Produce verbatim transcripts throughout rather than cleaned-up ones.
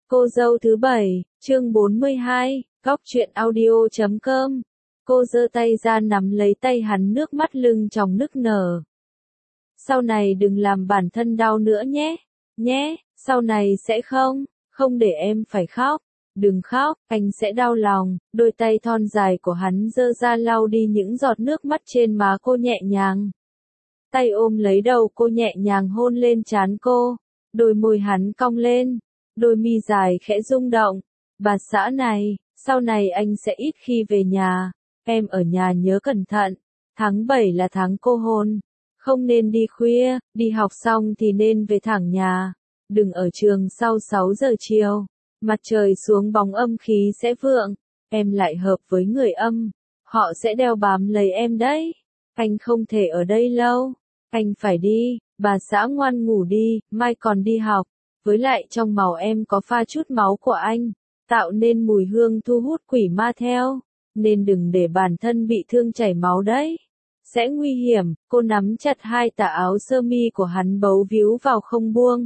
Cô dâu thứ bảy, chương bốn mươi hai, góc truyện audio chấm com. Cô giơ tay ra nắm lấy tay hắn, nước mắt lưng tròng nức nở. Sau này đừng làm bản thân đau nữa nhé, nhé, sau này sẽ không, không để em phải khóc. Đừng khóc, anh sẽ đau lòng. Đôi tay thon dài của hắn giơ ra lau đi những giọt nước mắt trên má cô nhẹ nhàng. Tay ôm lấy đầu cô nhẹ nhàng hôn lên trán cô. Đôi môi hắn cong lên. Đôi mi dài khẽ rung động. Bà xã này, sau này anh sẽ ít khi về nhà. Em ở nhà nhớ cẩn thận. Tháng bảy là tháng cô hôn. Không nên đi khuya, đi học xong thì nên về thẳng nhà. Đừng ở trường sau sáu giờ chiều. Mặt trời xuống bóng âm khí sẽ vượng. Em lại hợp với người âm. Họ sẽ đeo bám lấy em đấy. Anh không thể ở đây lâu. Anh phải đi. Bà xã ngoan ngủ đi, mai còn đi học. Với lại trong màu em có pha chút máu của anh, tạo nên mùi hương thu hút quỷ ma theo, nên đừng để bản thân bị thương chảy máu đấy. Sẽ nguy hiểm. Cô nắm chặt hai tà áo sơ mi của hắn bấu víu vào không buông.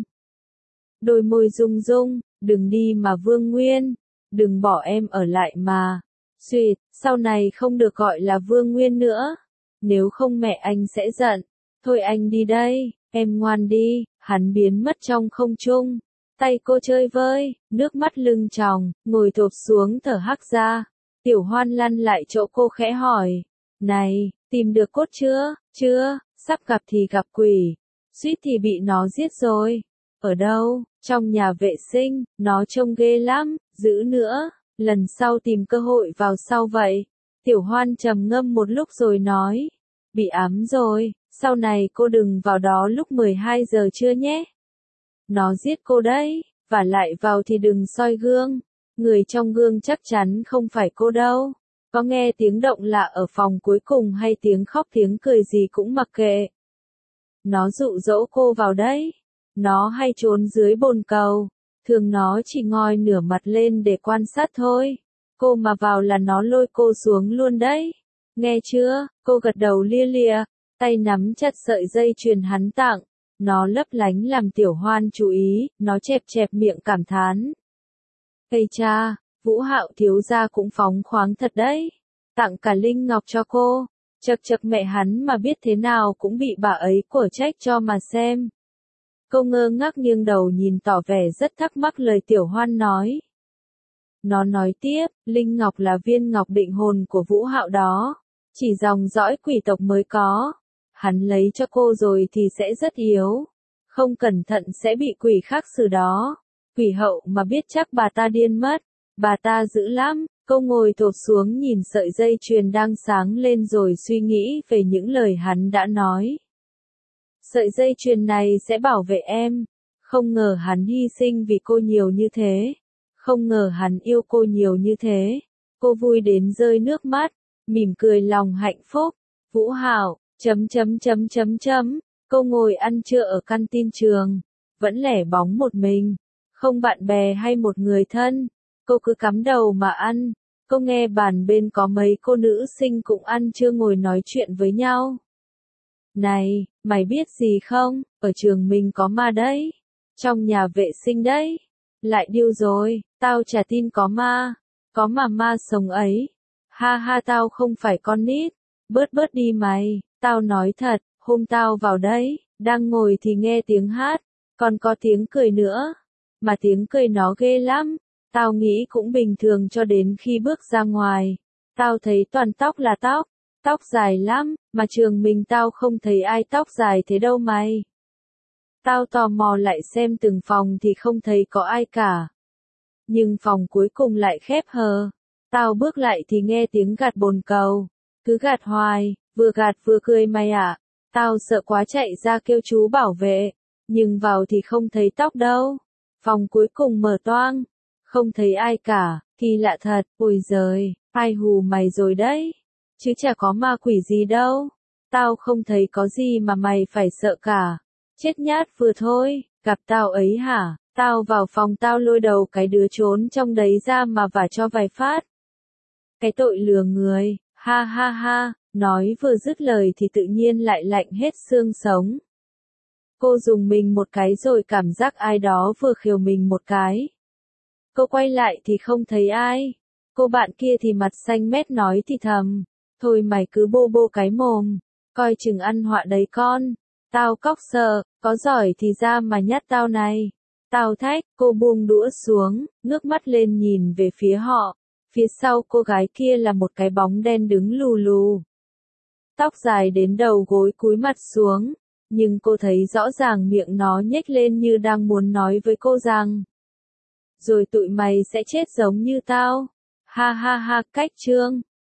Đôi môi rung rung, đừng đi mà Vương Nguyên, đừng bỏ em ở lại mà. Xuyệt, sau này không được gọi là Vương Nguyên nữa, nếu không mẹ anh sẽ giận. Thôi anh đi đây, em ngoan đi. Hắn biến mất trong không trung. Tay cô chơi vơi, nước mắt lưng tròng, ngồi thụp xuống thở hắt ra. Tiểu Hoan lăn lại chỗ cô khẽ hỏi. Này, tìm được cốt chưa? Chưa, sắp gặp thì gặp quỷ. Suýt thì bị nó giết rồi. Ở đâu? Trong nhà vệ sinh, nó trông ghê lắm, giữ nữa. Lần sau tìm cơ hội vào sau vậy. Tiểu Hoan trầm ngâm một lúc rồi nói. Bị ám rồi. Sau này cô đừng vào đó lúc mười hai giờ trưa nhé. Nó giết cô đấy, và lại vào thì đừng soi gương. Người trong gương chắc chắn không phải cô đâu. Có nghe tiếng động lạ ở phòng cuối cùng hay tiếng khóc tiếng cười gì cũng mặc kệ. Nó dụ dỗ cô vào đấy. Nó hay trốn dưới bồn cầu. Thường nó chỉ ngoi nửa mặt lên để quan sát thôi. Cô mà vào là nó lôi cô xuống luôn đấy. Nghe chưa? Cô gật đầu lia lịa. Tay nắm chặt sợi dây chuyền hắn tặng, nó lấp lánh làm Tiểu Hoan chú ý, nó chẹp chẹp miệng cảm thán. Ây cha, Vũ Hạo thiếu gia cũng phóng khoáng thật đấy, tặng cả linh ngọc cho cô, chật chật mẹ hắn mà biết thế nào cũng bị bà ấy của trách cho mà xem. Cô ngơ ngác nghiêng đầu nhìn tỏ vẻ rất thắc mắc lời Tiểu Hoan nói. Nó nói tiếp, linh ngọc là viên ngọc định hồn của Vũ Hạo đó, chỉ dòng dõi quỷ tộc mới có. Hắn lấy cho cô rồi thì sẽ rất yếu. Không cẩn thận sẽ bị quỷ khác xử đó. Quỷ hậu mà biết chắc bà ta điên mất. Bà ta dữ lắm. Cô ngồi thụp xuống nhìn sợi dây chuyền đang sáng lên rồi suy nghĩ về những lời hắn đã nói. Sợi dây chuyền này sẽ bảo vệ em. Không ngờ hắn hy sinh vì cô nhiều như thế. Không ngờ hắn yêu cô nhiều như thế. Cô vui đến rơi nước mắt. Mỉm cười lòng hạnh phúc. Vũ Hạo. Chấm chấm chấm chấm chấm, cô ngồi ăn trưa ở căn tin trường, vẫn lẻ bóng một mình, không bạn bè hay một người thân, cô cứ cắm đầu mà ăn, cô nghe bàn bên có mấy cô nữ sinh cũng ăn trưa ngồi nói chuyện với nhau. Này, mày biết gì không, ở trường mình có ma đấy, trong nhà vệ sinh đấy, lại điêu rồi, tao chả tin có ma, có mà ma sống ấy, ha ha tao không phải con nít, bớt bớt đi mày. Tao nói thật, hôm tao vào đấy, đang ngồi thì nghe tiếng hát, còn có tiếng cười nữa. Mà tiếng cười nó ghê lắm, tao nghĩ cũng bình thường cho đến khi bước ra ngoài. Tao thấy toàn tóc là tóc, tóc dài lắm, mà trường mình tao không thấy ai tóc dài thế đâu mày. Tao tò mò lại xem từng phòng thì không thấy có ai cả. Nhưng phòng cuối cùng lại khép hờ. Tao bước lại thì nghe tiếng gạt bồn cầu, cứ gạt hoài. Vừa gạt vừa cười mày ạ, tao sợ quá chạy ra kêu chú bảo vệ, nhưng vào thì không thấy tóc đâu. Phòng cuối cùng mở toang, không thấy ai cả, kỳ lạ thật, ôi giời, ai hù mày rồi đấy, chứ chả có ma quỷ gì đâu, tao không thấy có gì mà mày phải sợ cả, chết nhát vừa thôi, gặp tao ấy hả, tao vào phòng tao lôi đầu cái đứa trốn trong đấy ra mà vả cho vài phát. Cái tội lừa người, ha ha ha. Nói vừa dứt lời thì tự nhiên lại lạnh hết xương sống. Cô dùng mình một cái rồi cảm giác ai đó vừa khều mình một cái. Cô quay lại thì không thấy ai. Cô bạn kia thì mặt xanh mét nói thì thầm. Thôi mày cứ bô bô cái mồm. Coi chừng ăn họa đấy con. Tao cóc sợ, có giỏi thì ra mà nhát tao này. Tao thách, cô buông đũa xuống, ngước mắt lên nhìn về phía họ. Phía sau cô gái kia là một cái bóng đen đứng lù lù. Tóc dài đến đầu gối cúi mặt xuống. Nhưng cô thấy rõ ràng miệng nó nhếch lên như đang muốn nói với cô rằng. Rồi tụi mày sẽ chết giống như tao. Ha ha ha, cách chương.